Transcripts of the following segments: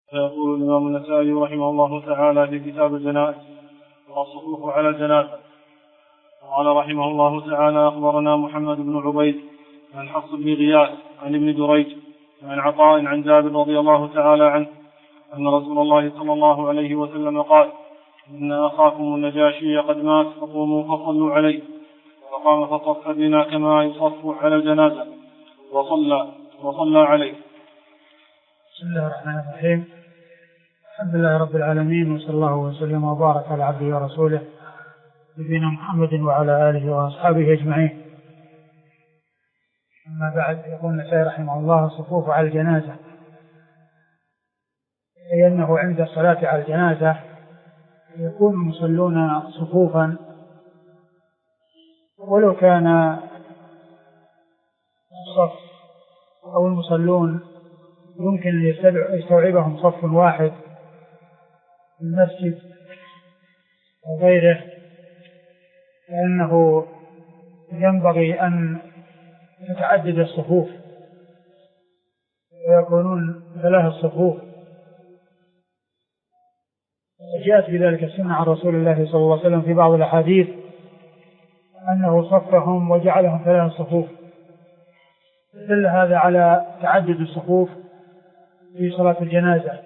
فيقول الإمام النسائي رحمه الله تعالى في كتاب الجنائز والصفوف على الجنازة. قال رحمه الله تعالى: أخبرنا محمد بن عبيد عن حفص بن غياث عن ابن دريج عن عطاء عن جابر رضي الله تعالى عنه أن رسول الله صلى الله عليه وسلم قال: إن أخاكم النجاشي قد مات فقوموا فصلوا عليه. فقام فصف بنا كما يصف على الجنازة وصلى عليه. بسم الله الرحمن الرحيم. الحمد لله رب العالمين، وصلى الله وسلم وبارك على عبده ورسوله نبينا محمد وعلى آله وأصحابه أجمعين. أما بعد، يقول النسائي رحمه الله: الصفوف على الجنازة، أي أنه عند الصلاة على الجنازة يكون المصلون صفوفا، ولو كان الصف أو المصلون يمكن أن يستوعبهم صف واحد في المسجد وغيره، لأنه ينبغي أن تتعدد الصفوف ويكونون 3 صفوف. جاءت بذلك السنة عن رسول الله صلى الله عليه وسلم في بعض الأحاديث أنه صفهم وجعلهم 3 صفوف، دل هذا على تعدد الصفوف في صلاة الجنازة.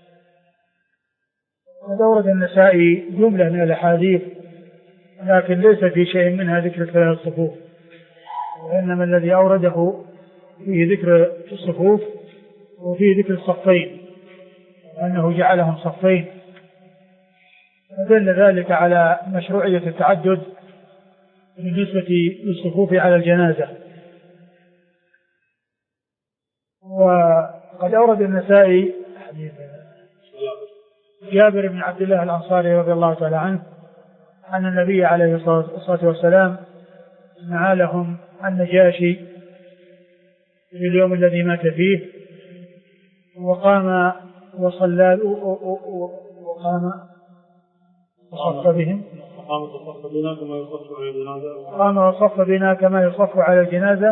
ودورد النسائي جملة من الأحاديث، لكن ليس في شيء منها ذكر 3 صفوف، وإنما الذي أورده فيه ذكر الصفوف وفيه ذكر الصفين، وأنه جعلهم صفين، ودل ذلك على مشروعية التعدد بالنسبة للصفوف على الجنازة. وقد أورد النسائي حديث جابر بن عبد الله الأنصاري رضي الله تعالى عنه أن النبي عليه الصلاة والسلام نعى لهم النجاشي في اليوم الذي مات فيه، وقام وصلى وقام وصف بهم، قام وصف بنا كما يصف على الجنازة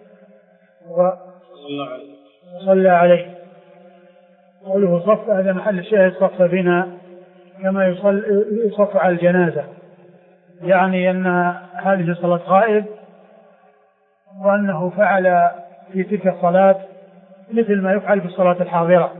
وصلى عليه. قوله صف هذا محل الشاهد، صف بنا كما يصف على الجنازة، يعني أن هذه صلاة غائب، وأنه فعل في تلك الصلاة مثل ما يفعل في الصلاة الحاضرة،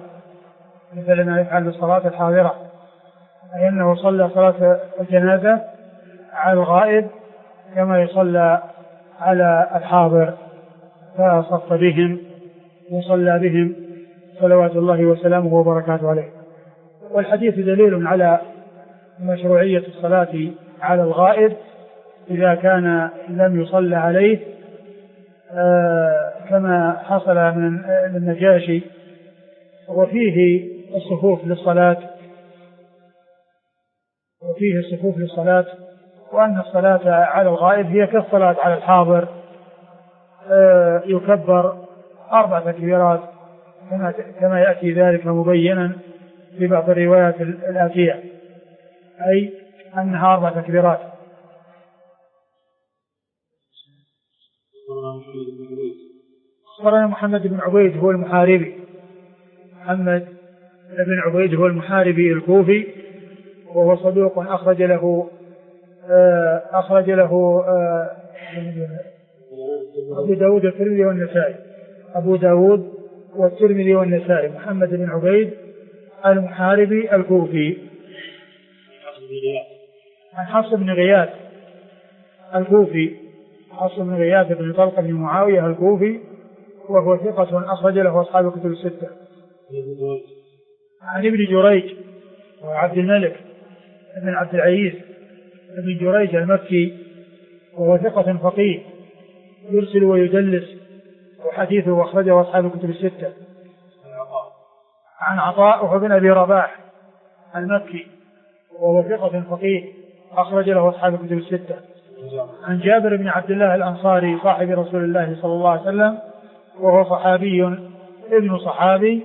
أي أنه صلى صلاة الجنازة على الغائب كما يصلى على الحاضر، فصف بهم وصلى بهم صلوات الله وسلامه وبركاته عليه. والحديث دليل على مشروعية الصلاة على الغائب إذا كان لم يصلى عليه، كما حصل من النجاشي. وفيه الصفوف للصلاة، وأن الصلاة على الغائب هي كالصلاة على الحاضر، يكبر 4 تكبيرات كما يأتي ذلك مبينا في بعض الروايات الآتية، أي أنها 4 تكبيرات. أخبرنا محمد بن عبيد هو المحاربي، محمد بن عبيد هو المحاربي الكوفي، وهو صدوق أخرج له أبو داود والترمذي والنسائي. أبو داود والترمذي والنسائي. محمد بن عبيد المحاربي الكوفي. عن حفص بن غياث الكوفي، حفص بن غياث بن طلق بن معاوية الكوفي، وهو ثقة أخرج له أصحاب الكتب الستة. عن ابن جريج وعبد الملك بن عبد العزيز ابن جريج المكي، وهو ثقة فقيه يرسل ويدلس، وحديثه أخرجه أصحاب الكتب الستة. عن عطاء وهو بن أبي رباح المكي، وهو ثقة فقيه أخرج له أصحاب الكتب الستة. عن جابر بن عبد الله الأنصاري صاحب رسول الله صلى الله عليه وسلم، وهو صحابي ابن صحابي،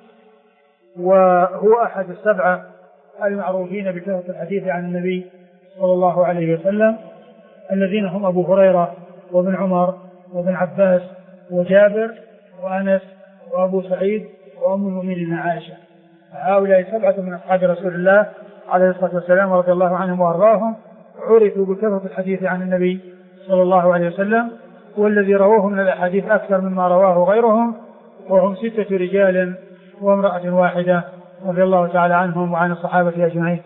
وهو أحد السبعة المعروفين بكثرة الحديث عن النبي صلى الله عليه وسلم، الذين هم أبو هريرة وابن عمر وابن عباس وجابر وأنس وأبو سعيد وأم المؤمنين عائشة. هؤلاء 7 من أصحاب رسول الله عليه الصلاة والسلام رضي الله عنهم وأرضاهم، عرفوا بكثرة الحديث عن النبي صلى الله عليه وسلم، والذي رواه من الأحاديث أكثر مما رواه غيرهم، وهم 6 رجال وامرأة واحدة رضي الله تعالى عنهم وعن الصحابة أجمعين.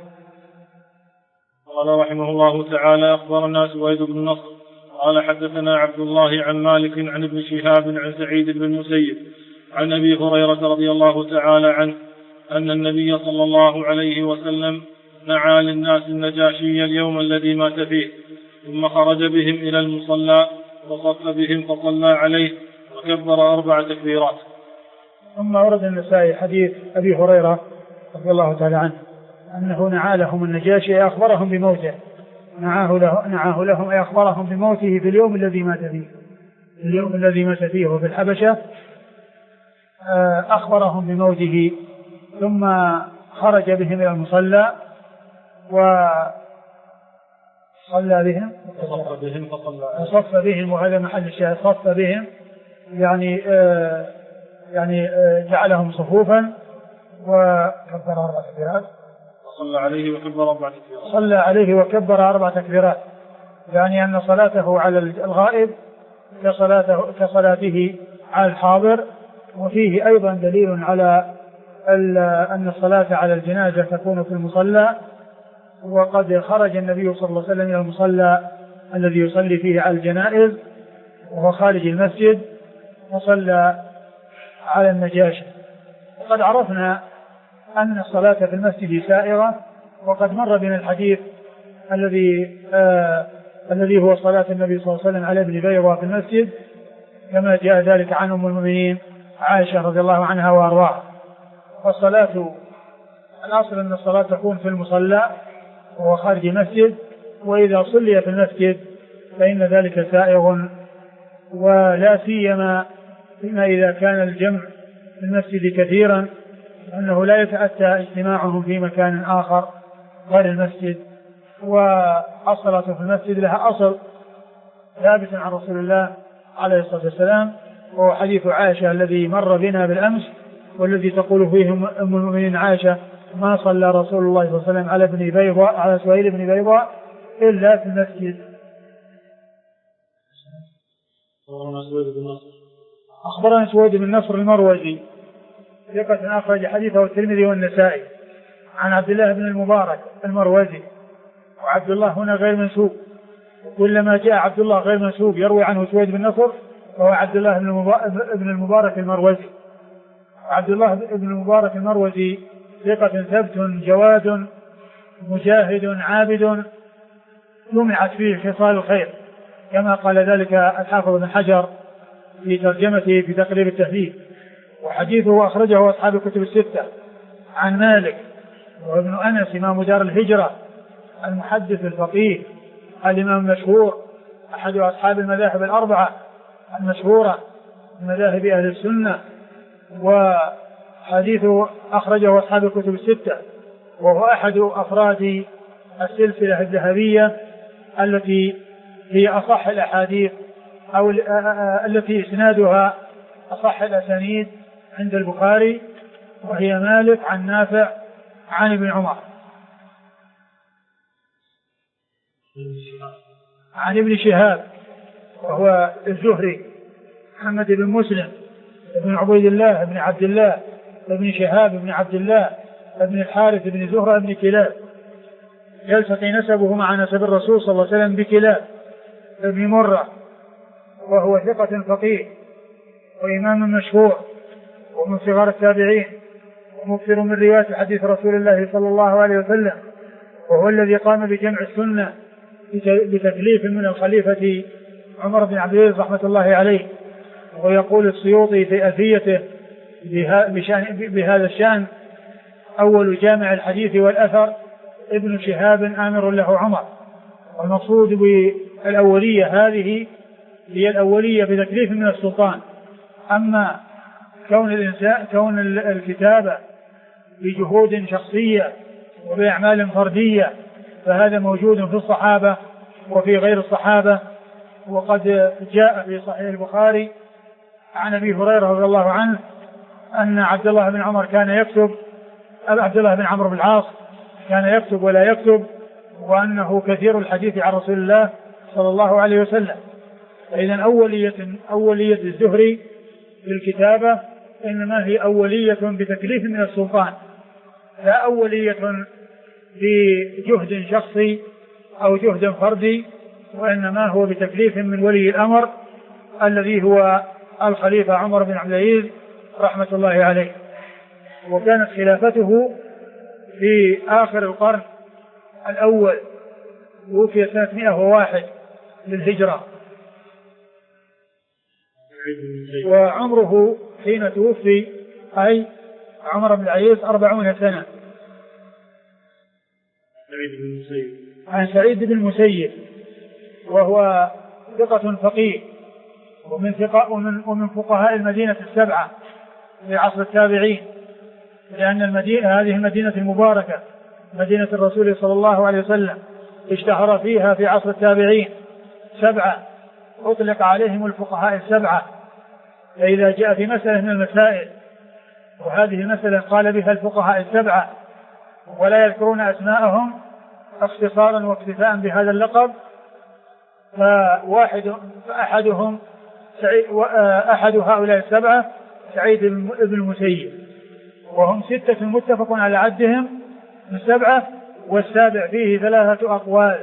قال رحمه الله تعالى: أخبرنا سويد بن نصر قال حدثنا عبد الله عن مالك عن ابن شهاب عن سعيد بن المسيب عن أبي هريرة رضي الله تعالى عنه أن النبي صلى الله عليه وسلم نعى للناس النجاشي اليوم الذي مات فيه، ثم خرج بهم إلى المصلى وصف بهم فصلى عليه وكبر 4 تكبيرات. ثم ورد النسائي حديث أبي هريرة رضي الله تعالى عنه أنه نعى لهم النجاشي أخبرهم بموته، نعاه لهم أي أخبرهم بموته في اليوم الذي مات فيه، اليوم الذي مات فيه وفي الحبشة، أخبرهم بموته، ثم خرج بهم إلى المصلى وصلى بهم وصف بهم، وهذا محل الشاهد، صف بهم يعني جعلهم صفوفا وكبر 4 تكبيرات، صلى عليه وكبر 4 تكبيرات، صلى عليه وكبر 4 تكبيرات، يعني أن صلاته على الغائب كصلاته على الحاضر. وفيه أيضا دليل على أن الصلاة على الجنازة تكون في المصلى، وقد خرج النبي صلى الله عليه وسلم إلى المصلى الذي يصلي فيه على الجنائز وهو خارج المسجد، وصلى على النجاشي. وقد عرفنا أن الصلاة في المسجد سائغة، وقد مر بنا الحديث الذي هو صلاة النبي صلى الله عليه وسلم على ابن بيضة في المسجد، كما جاء ذلك عن أم المؤمنين عائشة رضي الله عنها وأرضاها. والصلاة الأصل أن الصلاة تكون في المصلى وهو خارج المسجد، وإذا صلي في المسجد فإن ذلك سائغ، ولا سيما فيما إذا كان الجمع في المسجد كثيرا، أنه لا يتأتى اجتماعهم في مكان آخر غير المسجد. والصلاة في المسجد لها أصل ثابت عن رسول الله عليه الصلاة والسلام، وهو حديث عائشة الذي مر بنا بالأمس، والذي تقول فيه أم المؤمنين عائشة: ما صلى رسول الله صلى الله عليه وسلم على سهيل بن بيضة إلا في المسجد. أخبرنا سويد بن نصر المروزي ثقة أخرج حديثه الترمذي والنسائي، عن عبد الله بن المبارك المروزي، وعبد الله هنا غير منسوب، كلما جاء عبد الله غير منسوب يروي عنه سويد بن نصر وهو عبد الله بن المبارك المروزي. عبد الله بن المبارك المروزي ثقة ثبت جواد مجاهد عابد، جمعت فيه خصال الخير، كما قال ذلك الحافظ بن حجر في ترجمته في تقريب التهذيب. وحديثه أخرجه أصحاب الكتب 6 عن مالك وابن أنس إمام دار الهجرة المحدث الفقيه الإمام المشهور، أحد أصحاب المذاهب 4 المشهورة من مذاهب أهل السنة. وحديثه أخرجه أصحاب الكتب 6، وهو أحد أفراد السلسلة الذهبية التي هي أصح الأحاديث أو التي إسنادها أصح الأسانيد عند البخاري، وهي مالك عن نافع عن ابن عمر عن ابن شهاب وهو الزهري محمد بن مسلم بن عبيد الله بن عبد الله بن شهاب بن عبد الله بن الحارث بن زهرة بن كلاب، يلتقي نسبه مع نسب الرسول صلى الله عليه وسلم بكلاب بن مرة، وهو ثقة فقيه وإمام مشهور ومن صغار التابعين ومكثر من رواية حديث رسول الله صلى الله عليه وسلم، وهو الذي قام بجمع السنة بتكليف من الخليفة عمر بن عبد العزيز رحمة الله عليه. ويقول السيوطي في ألفيته بهذا الشأن: أول جامع الحديث والأثر ابن شهاب آمر له عمر. والمقصود بالأولية هذه هي الأولية بتكليف من السلطان. أما كون الكتابة بجهود شخصية وبأعمال فردية فهذا موجود في الصحابة وفي غير الصحابة. وقد جاء في صحيح البخاري عن أبي هريرة رضي الله عنه أن عبد الله بن عمر كان يكتب عبد الله بن عمرو بن العاص كان يكتب ولا يكتب، وأنه كثير الحديث عن رسول الله صلى الله عليه وسلم. فإذا أولية الزهري في الكتابة إنما هي أولية بتكليف من السلطان، لا أولية بجهد شخصي أو جهد فردي، وإنما هو بتكليف من ولي الأمر الذي هو الخليفة عمر بن عبد العزيز رحمة الله عليه. وكانت خلافته في آخر القرن الأول، توفي سنة 101 للهجرة، وعمره حين توفي أي عمر بن العزيز 40 سنة. عن سعيد بن المسيب وهو ثقة فقيه ومن فقهاء المدينة السبعة في عصر التابعين، لأن المدينة هذه المدينة المباركة مدينة الرسول صلى الله عليه وسلم اشتهر فيها في عصر التابعين 7 أطلق عليهم الفقهاء السبعة. فإذا جاء في مسألة من المسائل وهذه المسألة قال بها الفقهاء السبعة ولا يذكرون أسماءهم اختصارا واكتفاء بهذا اللقب، أحد هؤلاء السبعة سعيد بن المسيب، وهم 6 متفق على عدهم من 7، والسابع فيه 3 أقوال،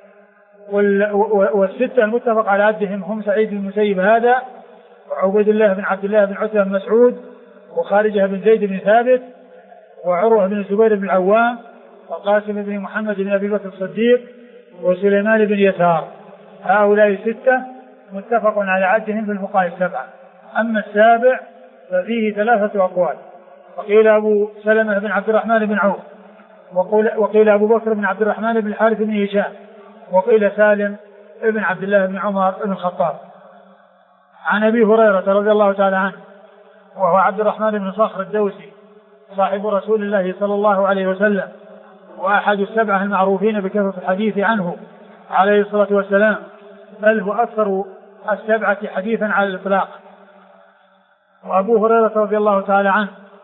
والستة المتفق على عدهم هم سعيد بن المسيب هذا، وعبيد الله بن عبد الله بن عتبة بن مسعود، وخارجة بن زيد بن ثابت، وعروة بن الزبير بن العوام، وقاسم بن محمد بن أبي بكر الصديق، وسليمان بن يسار. هؤلاء 6 متفق على عدهم في الفقهاء السبعة. أما السابع ففيه 3 أقوال، وقيل أبو سلمة بن عبد الرحمن بن عوف، وقيل أبو بكر بن عبد الرحمن بن الحارث بن هشام، وقيل سالم بن عبد الله بن عمر بن الخطاب. عن أبي هريرة رضي الله تعالى عنه وهو عبد الرحمن بن صخر الدوسي صاحب رسول الله صلى الله عليه وسلم، وأحد ال7 المعروفين بكثرة الحديث عنه عليه الصلاة والسلام، بل هو أكثر ال7 حديثا على الإطلاق. وأبو هريرة رضي الله تعالى عنه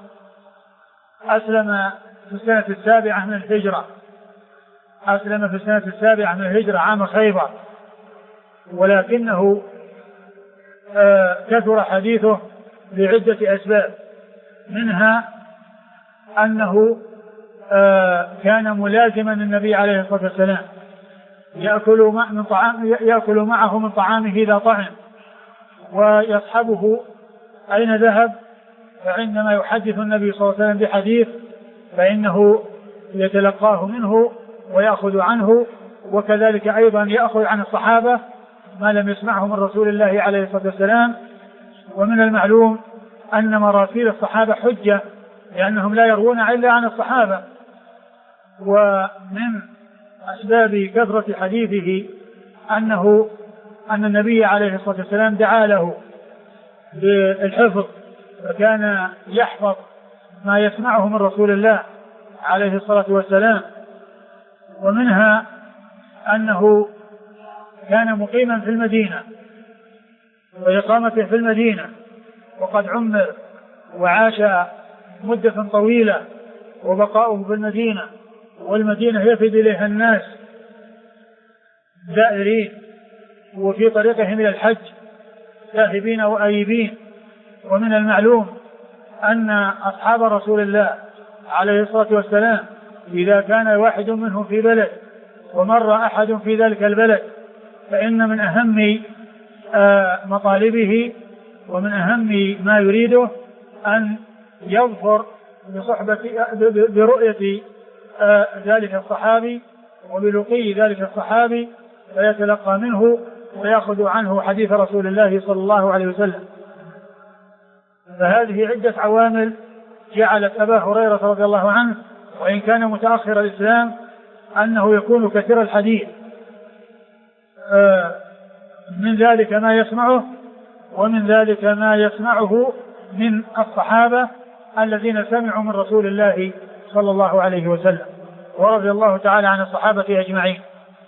أسلم في السنة 7 من الهجرة، أسلم في السنة 7 من الهجرة عام خيبر، ولكنه كثر حديثه لعدة أسباب، منها أنه كان ملازما النبي عليه الصلاة والسلام، يأكل معه من طعامه إذا طعم، ويصحبه أين ذهب، فعندما يحدث النبي صلى الله عليه وسلم بحديث فإنه يتلقاه منه ويأخذ عنه، وكذلك أيضا يأخذ عن الصحابة ما لم يسمعه من رسول الله عليه الصلاة والسلام. ومن المعلوم أن مراسيل الصحابة حجة، لأنهم لا يروون إلا عن الصحابة. ومن أسباب كثرة حديثه أن النبي عليه الصلاة والسلام دعا له بالحفظ، فكان يحفظ ما يسمعه من رسول الله عليه الصلاة والسلام. ومنها أنه كان مقيما في المدينة، وإقامته في المدينة وقد عمر وعاش مدة طويلة، وبقاؤه في المدينة، والمدينة يفد إليها الناس زائرين وفي طريقهم إلى الحج ذاهبين وآيبين. ومن المعلوم أن أصحاب رسول الله عليه الصلاة والسلام إذا كان واحد منهم في بلد ومر أحد في ذلك البلد فإن من أهم مطالبه ومن أهم ما يريده أن يظفر برؤية ذلك الصحابي وبلقي ذلك الصحابي، فيتلقى منه ويأخذ عنه حديث رسول الله صلى الله عليه وسلم. فهذه عدة عوامل جعلت أبا هريرة رضي الله عنه وإن كان متأخر الإسلام أنه يكون كثير الحديث، من ذلك ما يسمعه، ومن ذلك ما يسمعه من الصحابة الذين سمعوا من رسول الله صلى الله عليه وسلم، ورضي الله تعالى عن الصحابة أجمعين.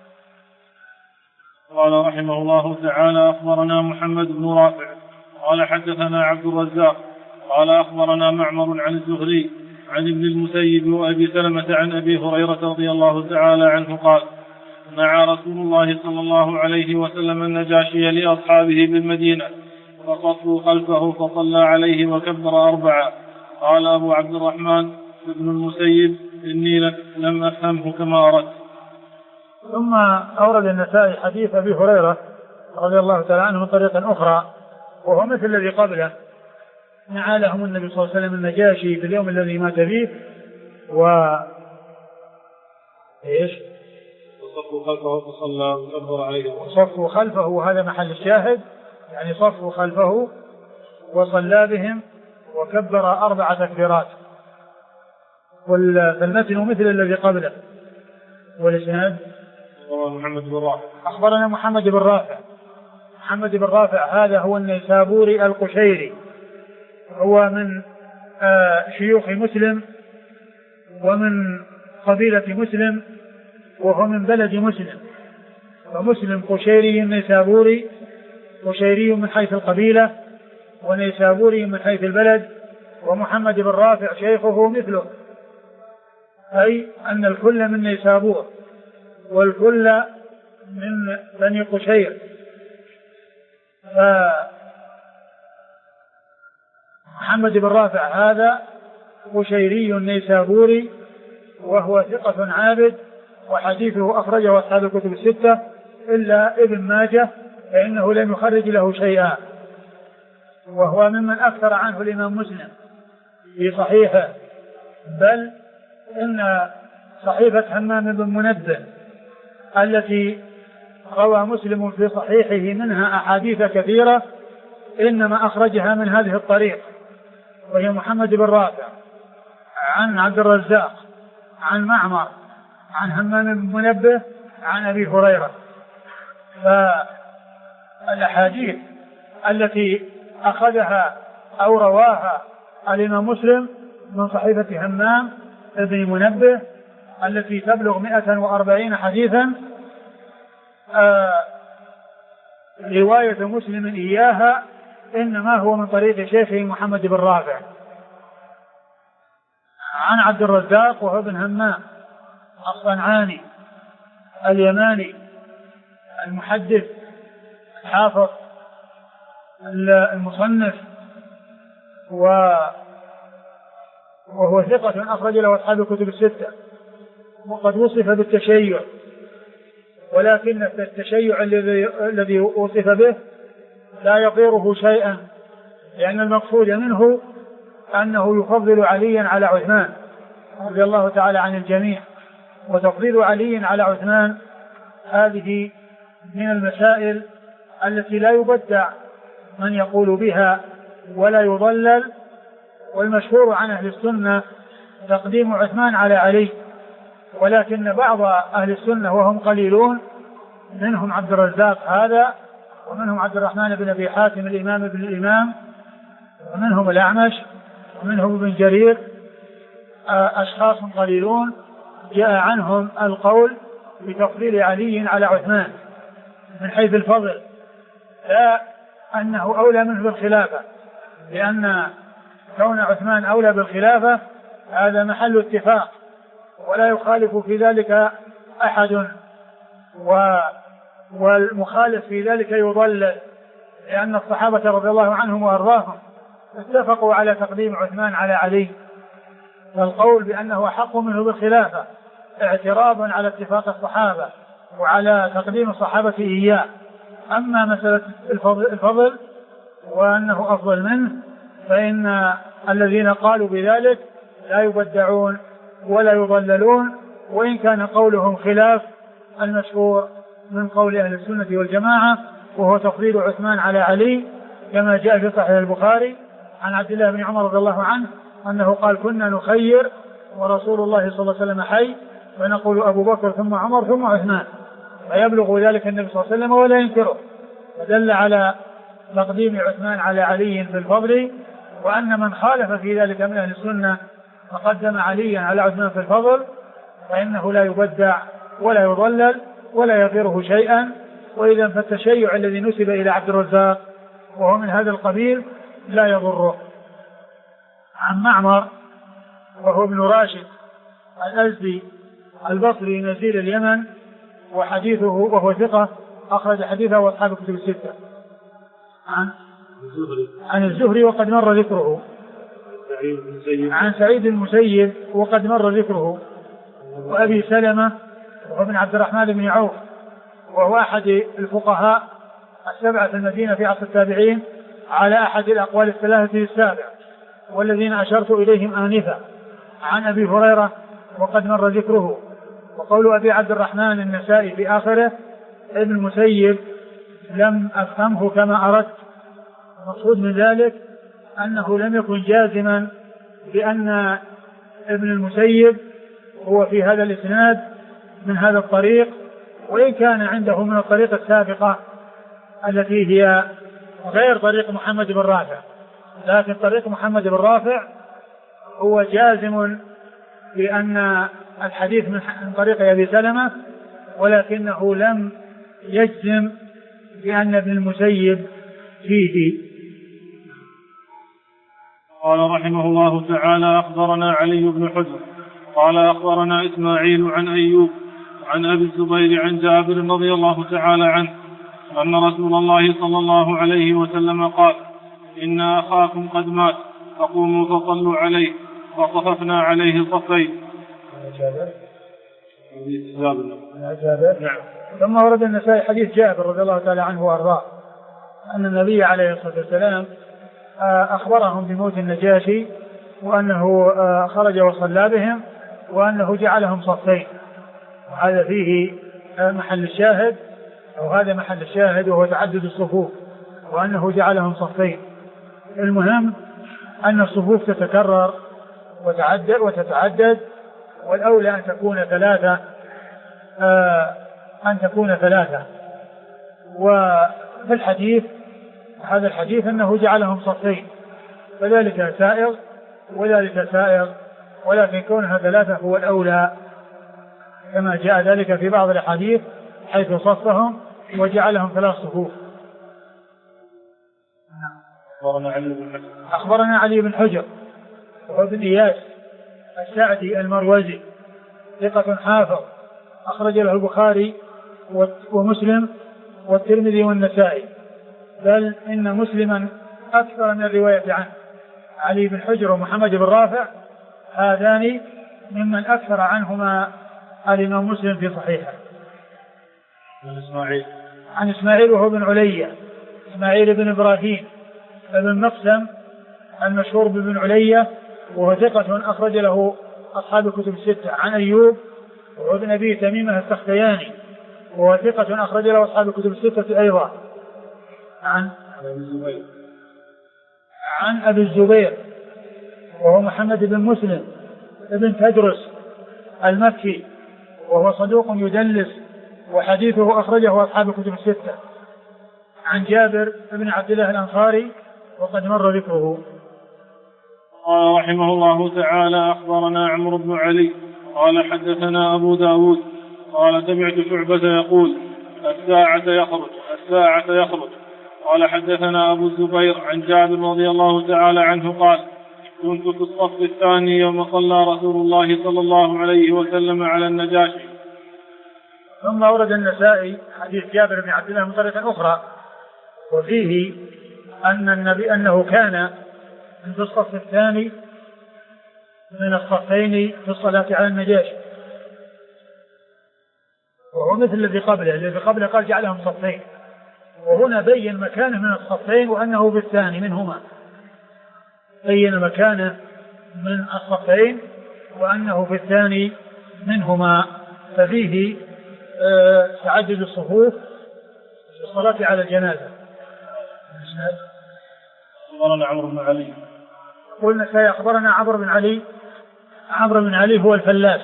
قال رحمه الله تعالى: أخبرنا محمد بن رافع قال حدثنا عبد الرزاق قال أخبرنا معمر عن الزهري عن ابن المسيب وأبي سلمة عن أبي هريرة رضي الله تعالى عنه قال دعا رسول الله صلى الله عليه وسلم النجاشي لأصحابه بالمدينة فصفوا خلفه فصلى عليه وكبر 4. قال أبو عبد الرحمن ابن المسيب إني لم أفهمه كما أردت. ثم أورد النسائي حديث أبي هريرة رضي الله تعالى عنه من طريق أخرى وهو مثل الذي قبله. نعى لهم النبي صلى الله عليه وسلم النجاشي في اليوم الذي مات فيه وصفوا خلفه فصلى وكبر عليه. صفوا خلفه هذا محل الشاهد، يعني صفوا خلفه وصلى بهم وكبر 4 تكبيرات. والمتن مثل الذي قبله. والإسناد محمد بن رافع أخبرنا محمد بن رافع. محمد بن رافع هذا هو النيسابوري القشيري، هو من شيوخ مسلم ومن قبيلة مسلم وهو من بلد مسلم. فمسلم قشيري نيسابوري، قشيري من حيث القبيلة ونيسابوري من حيث البلد. ومحمد بن رافع شيخه مثله، أي أن الكل من نيسابور والكل من بني قشير. فمحمد بن رافع هذا قشيري نيسابوري وهو ثقة عابد، وحديثه أخرجه أصحاب الكتب 6 إلا ابن ماجه فإنه لم يخرج له شيئا، وهو ممن أكثر عنه الإمام مسلم في صحيحه، بل إن صحيفة همام بن منبه التي روى مسلم في صحيحه منها أحاديث كثيرة إنما أخرجها من هذه الطريق، وهي محمد بن رافع عن عبد الرزاق عن معمر عن همام بن منبه عن أبي هريرة. فالأحاديث التي أخذها أو رواها الإمام مسلم من صحيفة همام بن منبه التي تبلغ 140 حديثا، رواية مسلم إياها إنما هو من طريق شيخه محمد بن رافع عن عبد الرزاق وهو ابن همام الصنعاني اليماني المحدث الحافظ المصنف، وهو ثقة أخرج له أصحاب الكتب 6. وقد وصف بالتشيع، ولكن التشيع الذي وصف به لا يضيره شيئا، لأن المقصود منه أنه يفضل عليا على عثمان رضي الله تعالى عن الجميع. وتفضيل علي على عثمان هذه من المسائل التي لا يبدع من يقول بها ولا يضلل. والمشهور عن أهل السنة تقديم عثمان على علي، ولكن بعض أهل السنة وهم قليلون منهم عبد الرزاق هذا، ومنهم عبد الرحمن بن أبي حاتم الإمام ابن الإمام، ومنهم الأعمش، ومنهم ابن جرير، أشخاص قليلون جاء عنهم القول بتفضيل علي على عثمان من حيث الفضل، لا أنه أولى منه بالخلافة، لأن كون عثمان أولى بالخلافة هذا محل اتفاق ولا يخالف في ذلك أحد، والمخالف في ذلك يضلل، لأن الصحابة رضي الله عنهم وأرضاهم اتفقوا على تقديم عثمان على علي، فالقول بأنه أحق منه بالخلافة اعتراضا على اتفاق الصحابة وعلى تقديم الصحابة إياه. أما مسألة الفضل وأنه أفضل منه فإن الذين قالوا بذلك لا يبدعون ولا يضللون، وإن كان قولهم خلاف المشهور من قول أهل السنة والجماعة، وهو تفضيل عثمان على علي، كما جاء في صحيح البخاري عن عبد الله بن عمر رضي الله عنه أنه قال كنا نخير ورسول الله صلى الله عليه وسلم حي، ونقول أبو بكر ثم عمر ثم عثمان، فيبلغ ذلك النبي صلى الله عليه وسلم ولا ينكره، فدل على تقديم عثمان على علي في الفضل. وأن من خالف في ذلك من أهل السنة فقدم عليا على عثمان في الفضل فإنه لا يبدع ولا يضلل ولا يضره شيئا. وإذا فالتشيع الذي نسب إلى عبد الرزاق وهو من هذا القبيل لا يضره. عن معمر وهو ابن راشد الأزدي البصري نزيل اليمن، وحديثه وهو ثقة أخرج حديثه وأصحاب الكتب الستة. عن الزهري وقد مر ذكره. عن سعيد المسيب وقد مر ذكره. وأبي سلمة وابن عبد الرحمن بن عوف وهو أحد الفقهاء السبعة في المدينة في عصر التابعين على أحد الأقوال الثلاثة السابع والذين أشرت إليهم آنفا. عن أبي هريرة وقد مر ذكره. وقول أبي عبد الرحمن النسائي في آخره ابن المسيب لم أفهمه كما أردت. المقصود من ذلك أنه لم يكن جازما بأن ابن المسيب هو في هذا الإسناد من هذا الطريق، وإن كان عنده من الطريق السابقة التي هي غير طريق محمد بن رافع، لكن طريق محمد بن رافع هو جازم بأن الحديث من طريق أبي سلمة، ولكنه لم يجزم بأن ابن المسيب فيه. قال رحمه الله تعالى: أخبرنا علي بن حجر قال أخبرنا إسماعيل عن أيوب عن أبي الزبير عن جابر رضي الله تعالى عنه أن رسول الله صلى الله عليه وسلم قال: إن أخاكم قد مات فقوموا فصلوا عليه، فصففنا عليه صفين. نعم. ثم ورد النسائي حديث جابر رضي الله تعالى عنه وأرضاه أن النبي عليه الصلاة والسلام أخبرهم بموت النجاشي، وأنه خرج وصلى بهم، وأنه جعلهم صفين. وهذا فيه محل الشاهد، أو هذا محل الشاهد، وهو تعدد الصفوف، وأنه جعلهم صفين. المهم أن الصفوف تتكرر وتتعدد، والأولى أن تكون ثلاثة. وفي الحديث هذا الحديث أنه جعلهم صفين، فذلك سائغ وذلك سائغ، ولكن كونها ثلاثة هو الأولى، كما جاء ذلك في بعض الأحاديث حيث صفهم وجعلهم ثلاث صفوف. أخبرنا علي بن حجر وهو ابن إياس السعدي المروزي ثقة حافظ أخرج له البخاري ومسلم والترمذي والنسائي، بل إن مسلما أكثر من الرواية عنه. علي بن حجر ومحمد بن رافع هذان ممن أكثر عنهما الإمام مسلم في صحيحه. عن إسماعيل وهو بن عليا، إسماعيل بن إبراهيم بن مقسم المشهور بن عليا، وهو ثقة أخرج له أصحاب الكتب الستة. عن أيوب وهو ابن أبي تميمة السختياني، وهو ثقة أخرج له أصحاب الكتب الستة أيضا. عن أبي الزبير وهو محمد بن مسلم ابن تدرس المكي، وهو صدوق يدلس، وحديثه أخرجه أصحاب الكتب الستة. عن جابر بن عبد الله الأنصاري وقد مر ذكره. قال رحمه الله تعالى: أخبرنا عمرو بن علي قال حدثنا أبو داود قال سمعت شعبة يقول: الساعة يخرج. قال حدثنا أبو الزبير عن جابر رضي الله تعالى عنه قال: كنت في الصف الثاني يوم صلى رسول الله صلى الله عليه وسلم على النجاشي. ثم ورد النسائي حديث جابر بن عبد الله من طريقة أخرى، وفيه أن النبي أنه كان في الصف الثاني من الصفين في الصلاة على النجاشي، وهو مثل الذي قبله قال جعلهم صفين، وهنا بين مكانه من الصفين وأنه في الثاني منهما، بين مكانه من الصفين وأنه في الثاني منهما، ففيه تعدد الصفوف في الصلاة على الجنازة. أخبرنا عمرو بن علي. قلنا سيخبرنا عمرو بن علي. عمرو بن علي هو الفلاس،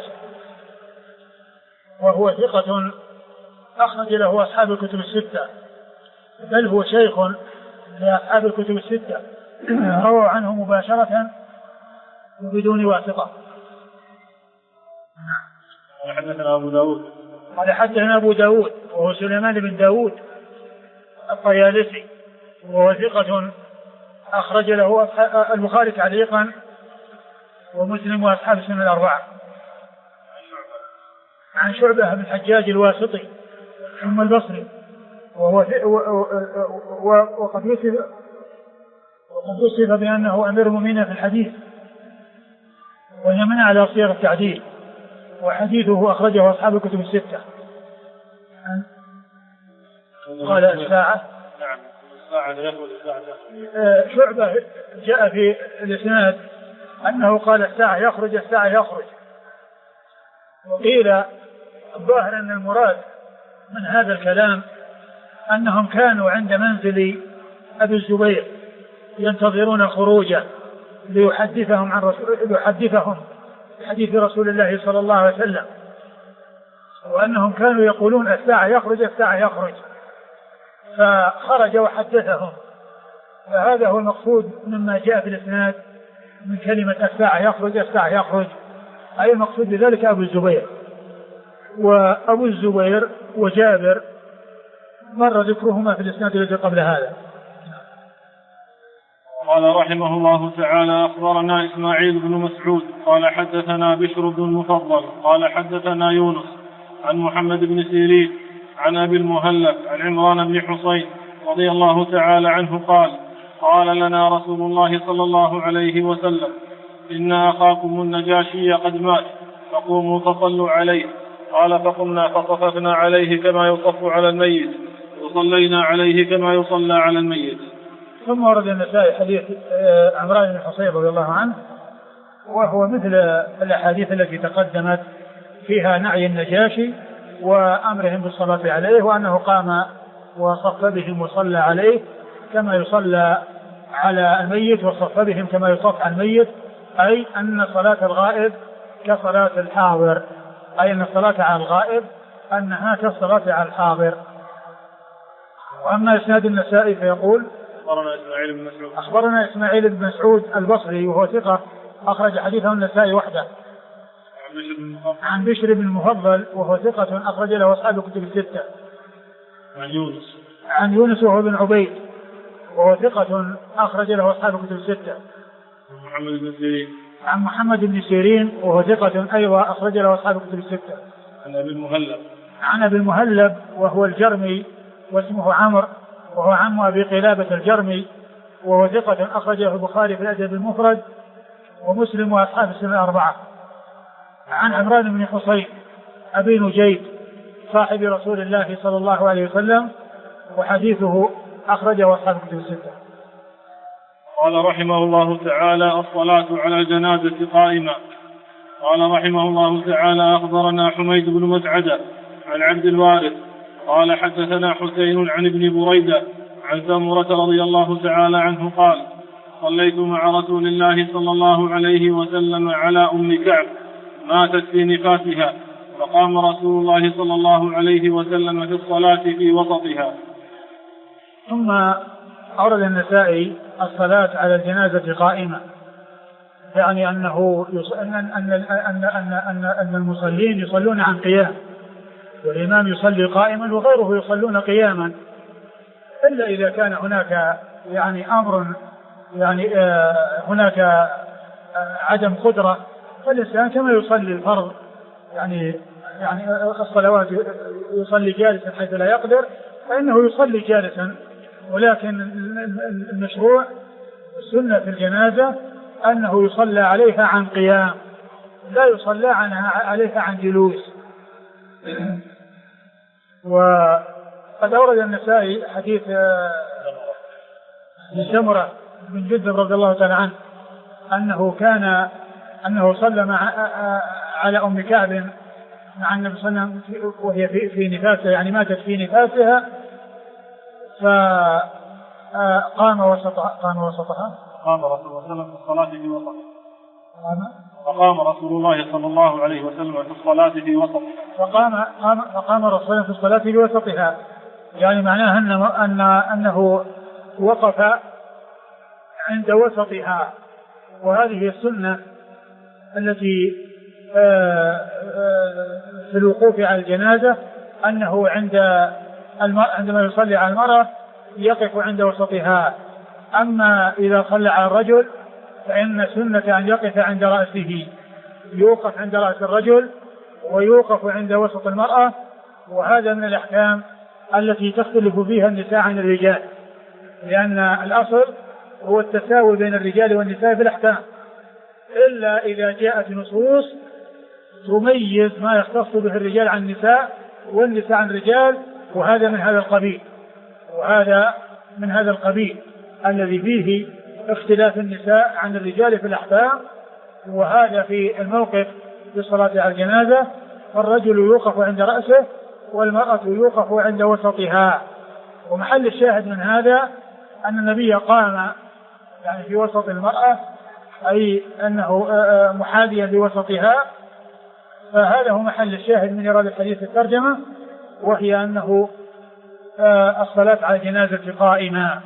وهو ثقة أخرج له أصحاب الكتب الستة، بل هو شيخ لأصحاب الكتب الستة، رووا عنه مباشرة وبدون واسطة. حدثنا أبو داود. قال حدثنا أبو داود وهو سليمان بن داود الطيالسي، وهو ثقة أخرج له البخاري تعليقا ومسلم وأصحاب السنن الأربعة. عن شعبة بن الحجاج الواسطي ثم البصري وقد وصف بأنه أمير المؤمنين في الحديث، وهي من على صيغ التعديل، وحديثه أخرجه أصحاب الكتب الستة. قال الساعة. نعم الساعة. شعبة جاء في الإسناد أنه قال الساعة يخرج الساعة يخرج، وقيل الظاهر أن المراد من هذا الكلام أنهم كانوا عند منزل أبي الزبير ينتظرون خروجه ليحدثهم حديث رسول الله صلى الله عليه وسلم، وأنهم كانوا يقولون الساعة يخرج الساعة يخرج، فخرج وحدثهم. فهذا هو المقصود مما جاء في الإسناد من كلمة الساعة يخرج الساعة يخرج، أي المقصود بذلك أبو الزبير. وأبو الزبير وجابر مر ذكرهما في الإسناد الذي قبل هذا. قال رحمه الله تعالى: أخبرنا إسماعيل بن مسعود قال حدثنا بشر بن المفضل قال حدثنا يونس عن محمد بن سيرين عن أبي المهلب عن عمران بن حصين رضي الله تعالى عنه قال لنا رسول الله صلى الله عليه وسلم: إن أخاكم النجاشي قد مات فقوموا فصلوا عليه. قال: فقمنا فصففنا عليه كما يصف على الميت، وصلينا عليه كما يصلى على الميت. ثم ورد النسائي حديث عمران بن حصين رضي الله عنه، وهو مثل الأحاديث التي تقدمت فيها نعي النجاشي وأمرهم بالصلاة عليه، وأنه قام وصف بهم وصلى عليه كما يصلى على الميت، وصف بهم كما يصف على الميت، أي أن صلاة الغائب كصلاة الحاضر، أي أن الصلاة على الغائب أنها كالصلاة على الحاضر. وأما إسناد النسائي فيقول: أخبرنا إسماعيل بن مسعود البصري وهو ثقة أخرج حديثه النسائي وحده. عن بشر بن المفضل وهو ثقة أخرج له أصحاب الكتب الستة. عن يونس وهو بن عبيد وهو ثقة أخرج له أصحاب الكتب الستة. عن محمد بن سيرين وهو ثقة أيضا أخرج له أصحاب الكتب الستة. عن أبي المهلب وهو الجرمي واسمه عمرو وهو عم أبي قلابة الجرمي وهو ثقة أخرجه البخاري في الأدب المفرد ومسلم وأصحاب السنن الأربعة. عن عمران بن حصين أبي نجيد صاحب رسول الله صلى الله عليه وسلم، وحديثه أخرجه أصحاب الكتب الستة. قال رحمه الله تعالى: الصلاة على الجنازة قائمة. قال رحمه الله تعالى: أخبرنا حميد بن مسعدة عن عبد الوارث قال حدثنا حسين عن ابن بريدة عن سمرة رضي الله تعالى عنه قال: صليت مع رسول الله صلى الله عليه وسلم على أم كعب ماتت في نفاسها، فقام رسول الله صلى الله عليه وسلم في الصلاة في وسطها. ثم أورد النسائي الصلاة على الجنازة قائمة، يعني أن المصلين يصلون عن قيام، والإمام يصلي قائما وغيره يصلون قياما، إلا إذا كان هناك يعني أمر يعني هناك عدم قدرة، فالإنسان كما يصلي الفرض يعني الصلوات يصلي جالسا حيث لا يقدر فإنه يصلي جالسا. ولكن المشروع السنة في الجنازة أنه يصلى عليها عن قيام، لا يصلى عليها عن جلوس. وقد أورد النسائي حديث سمرة بن جندب رضي الله تعالى عنه أنه صلى على أم كعب مع النبي صلى الله عليه وسلم وهي في نفاسها، يعني ماتت في نفاسها، فقام وسطها. قام رسول الله صلى الله عليه وسلم في الصلاة في وسطها. فقام رسول الله صلى الله عليه وسلم في الصلاة في وسطها. فقام رسول الله في الصلاة في وسطها، يعني معناها أنه وقف عند وسطها. وهذه السنة التي في الوقوف على الجنازة أنه عندما يصلي على المرأة يقف عند وسطها. أما إذا صلى على الرجل فإن سنة أن يقف عند رأسه، يوقف عند رأس الرجل ويوقف عند وسط المرأة، وهذا من الأحكام التي تختلف فيها النساء عن الرجال، لأن الأصل هو التساوي بين الرجال والنساء في الأحكام، إلا إذا جاءت نصوص تميز ما يختص به الرجال عن النساء والنساء عن الرجال، وهذا من هذا القبيل الذي فيه اختلاف النساء عن الرجال في الأحكام. وهذا في الموقف بالصلاة على الجنازة، الرجل يوقف عند رأسه والمرأة يوقف عند وسطها. ومحل الشاهد من هذا أن النبي قام يعني في وسط المرأة، أي أنه محاذيا لوسطها، فهذا هو محل الشاهد من إرادة الحديث الترجمة، وهي أنه الصلاة على الجنازة قائمة.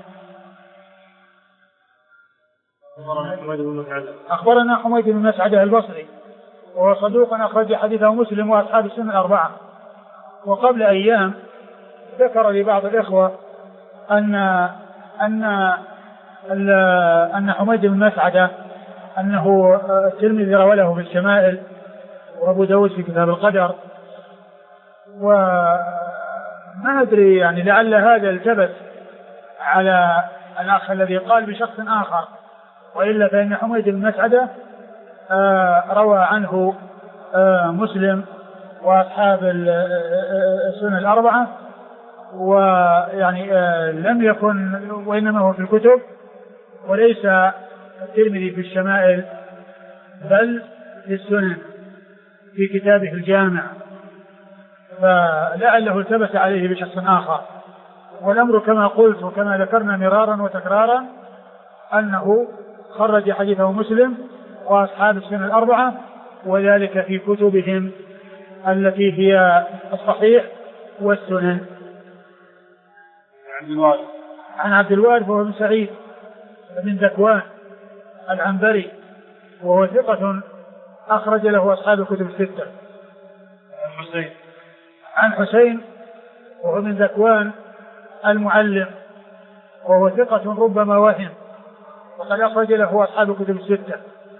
أخبرنا حميد بن مسعدة البصري وهو صدوق أخرج حديثه مسلم وأصحاب السنة الأربعة. وقبل أيام ذكر لبعض الإخوة أن حميد بن مسعدة أنه الترمذي روى له في الشمائل وأبو داود في كتاب القدر، وما أدري يعني لعل هذا التبس على الأخ الذي قال بشخص آخر، وإلا فإن حميد بن مسعدة روى عنه مسلم وأصحاب السنة الأربعة، ويعني لم يكن، وإنما هو في الكتب وليس الترمذي في الشمائل بل في السنن في كتابه الجامع، فلعله التبس عليه بشخص آخر. والأمر كما قلت وكما ذكرنا مرارا وتكرارا أنه خرج حديثه مسلم وأصحاب السنة الأربعة، وذلك في كتبهم التي هي الصحيح والسنن. عن عبد الوارث وهو بن سعيد بن ذكوان العنبري وهو ثقة أخرج له أصحاب الكتب الستة. عن حسين وهو بن ذكوان المعلم وهو ثقة ربما وهم، وقد أخرج له أصحاب الكتب الستة.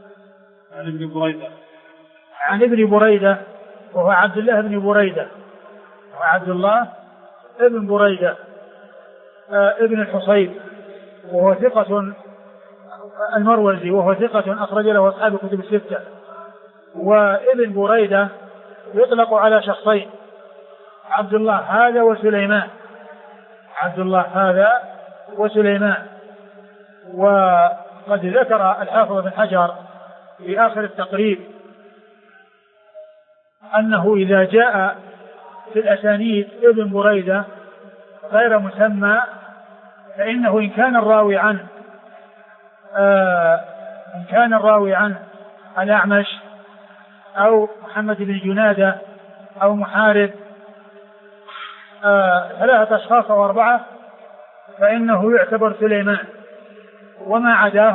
عن ابن بريدة وهو عبد الله بن بريدة وعبد الله ابن بريدة ابن الحصيب وهو ثقة المروزي وهو ثقة أخرج له أصحاب الكتب الستة. وابن بريدة يطلق على شخصين، عبد الله هذا وسليمان، عبد الله هذا وسليمان. وقد ذكر الحافظ بن حجر في آخر التقريب أنه إذا جاء في الأسانيد ابن بريدة غير مسمى فإنه إن كان الراوي عنه الأعمش أو محمد بن جنادة أو محارب ثلاثة أشخاص أو أربعة فإنه يعتبر سليمان، وما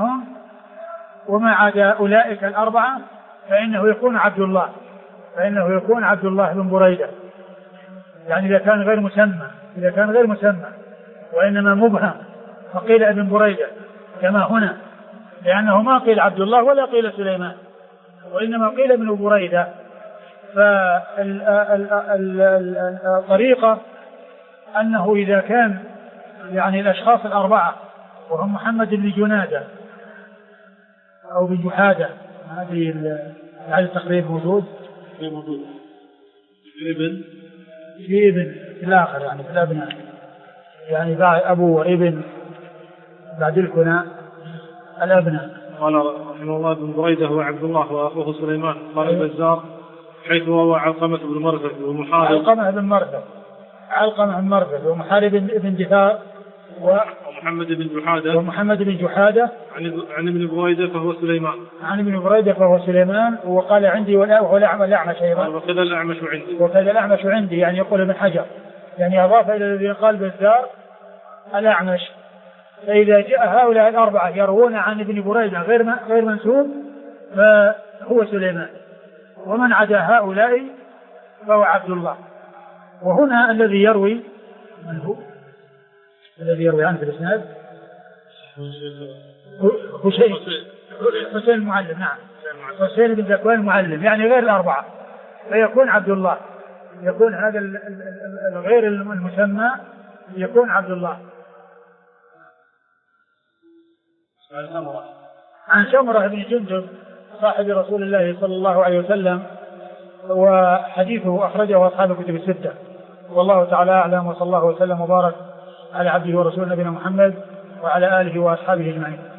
عدا أولئك الأربعة فإنه يكون عبد الله بن بريدة، يعني إذا كان غير مسمى وإنما مبهم فقيل ابن بريدة كما هنا، لأنه ما قيل عبد الله ولا قيل سليمان وإنما قيل ابن بريدة. فالطريقة أنه إذا كان يعني الأشخاص الأربعة وهم محمد بن جنادة أو بن جحادة، هذه التقريب موجود في ابن في الآخر يعني في الأبناء، يعني بعد أبو وابن بعد الكناء الأبناء. قال رحمه الله بن بريدة هو عبد الله وأخوه سليمان. قال البزار حيث هو علقمة بن مرثد ومحارب علقمة بن مرثد ومحارب بن دثار ومحمد بن جحادة عن ابن بريدة فهو سليمان. وقال عندي وهو الأعمش أيضا، وكذا الأعمش عندي يعني يقول ابن حجر، يعني أضاف إلى الذي قال بزار الأعمش. فإذا جاء هؤلاء الأربعة يروون عن ابن بريدة غير منسوب فهو سليمان، ومن عدا هؤلاء فهو عبد الله. وهنا الذي يروي من هو الذي يروي عنه في الإسناد؟ حسين المعلم. نعم حسين بن ذكوان المعلم يعني غير الأربعة، فيكون عبد الله، يكون هذا الغير المسمى يكون عبد الله. عن سمرة بن جندب صاحب رسول الله صلى الله عليه وسلم، وحديثه أخرجه أصحاب الكتب الستة. والله تعالى أعلم، وصلى الله وسلم وبارك على عبده ورسوله نبينا محمد وعلى آله وأصحابه أجمعين.